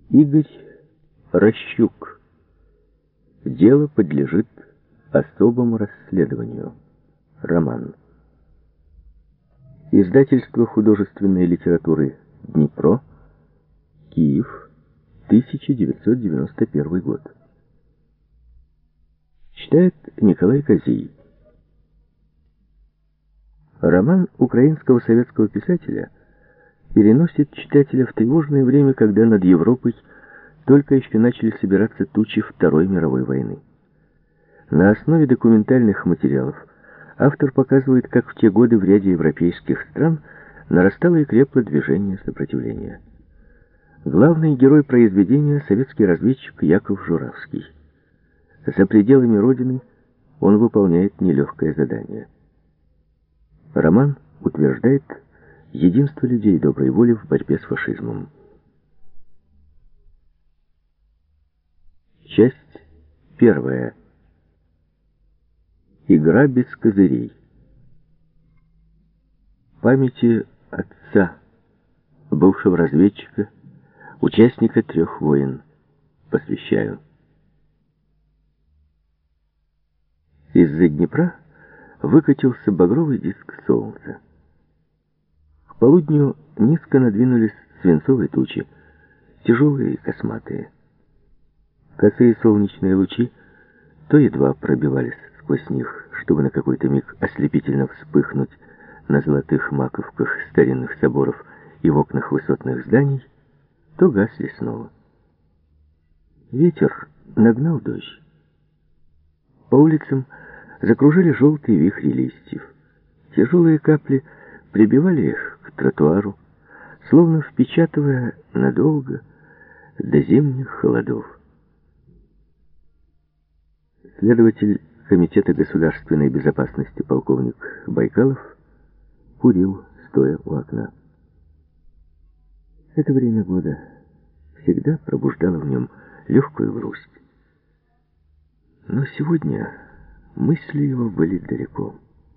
Игорь Рощук. Дело подлежит особому расследованию. Роман. Издательство художественной литературы «Днепро», Киев, 1991 год. Читает Николай Козий. Роман украинского советского писателя переносит читателя в тревожное время, когда над Европой только еще начали собираться тучи Второй мировой войны. На основе документальных материалов автор показывает, как в те годы в ряде европейских стран нарастало и крепло движение сопротивления. Главный герой произведения — советский разведчик Яков Журавский. За пределами родины он выполняет нелегкое задание. Роман утверждает единство людей доброй воли в борьбе с фашизмом. Часть первая. Игра без козырей. Памяти отца, бывшего разведчика, участника 3 войн, посвящаю. Из-за Днепра выкатился багровый диск солнца. К полудню низко надвинулись свинцовые тучи, тяжелые и косматые. Косые солнечные лучи то едва пробивались сквозь них, чтобы на какой-то миг ослепительно вспыхнуть на золотых маковках старинных соборов и в окнах высотных зданий, то гасли снова. Ветер нагнал дождь. По улицам закружили желтые вихри листьев. Тяжелые капли прибивали их к тротуару, словно впечатывая надолго до зимних холодов. Следователь Комитета государственной безопасности полковник Байкалов курил, стоя у окна. Это время года всегда пробуждало в нем легкую грусть. Но сегодня мысли его были далеко.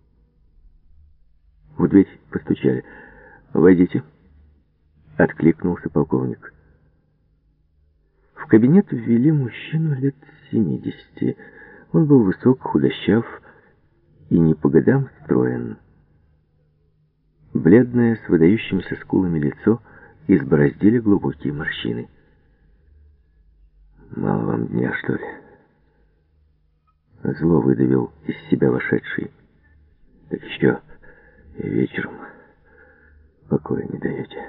В дверь постучали. «Войдите», — откликнулся полковник. В кабинет ввели мужчину лет 70. Он был высок, худощав и не по годам строен. Бледное, с выдающимися скулами лицо избороздили глубокие морщины. «Мало вам дня, что ли?» Зло выдавил из себя вошедший. «Так еще и вечером покоя не даете.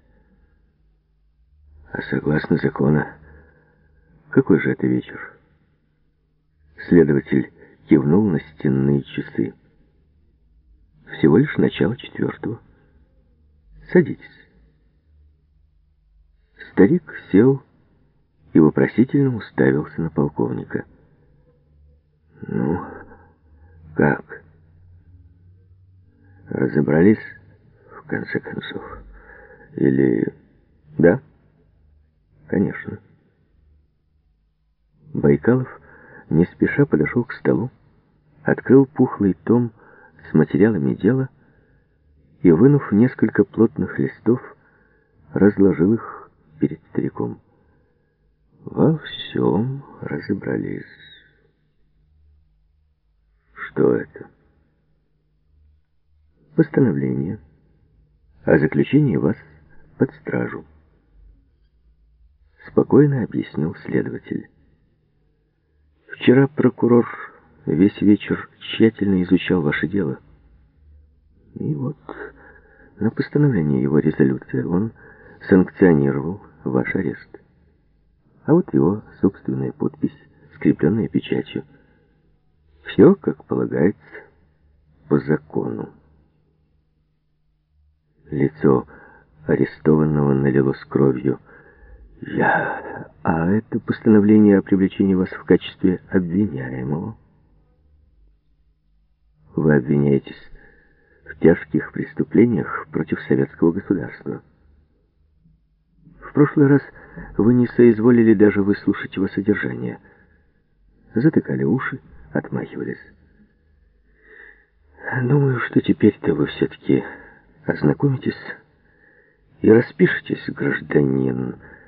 А согласно закону, какой же это вечер?» Следователь кивнул на стенные часы. «Всего лишь начало 4. Садитесь». Старик сел и вопросительно уставился на полковника. «Ну, как? Разобрались, в конце концов? Или...» «Да, конечно». Байкалов не спеша подошел к столу, открыл пухлый том с материалами дела и, вынув несколько плотных листов, разложил их перед стариком. «Во всем разобрались». «Что это?» «Постановление о заключении вас под стражу», — спокойно объяснил следователь. «Вчера прокурор весь вечер тщательно изучал ваше дело. И вот на постановление его резолюции он санкционировал ваш арест. А вот его собственная подпись, скрепленная печатью. Все, как полагается, по закону». Лицо арестованного налилось кровью. А это постановление о привлечении вас в качестве обвиняемого? Вы обвиняетесь в тяжких преступлениях против советского государства. В прошлый раз вы не соизволили даже выслушать его содержание. Затыкали уши, отмахивались. Думаю, что теперь-то вы все-таки ознакомитесь и распишитесь, гражданин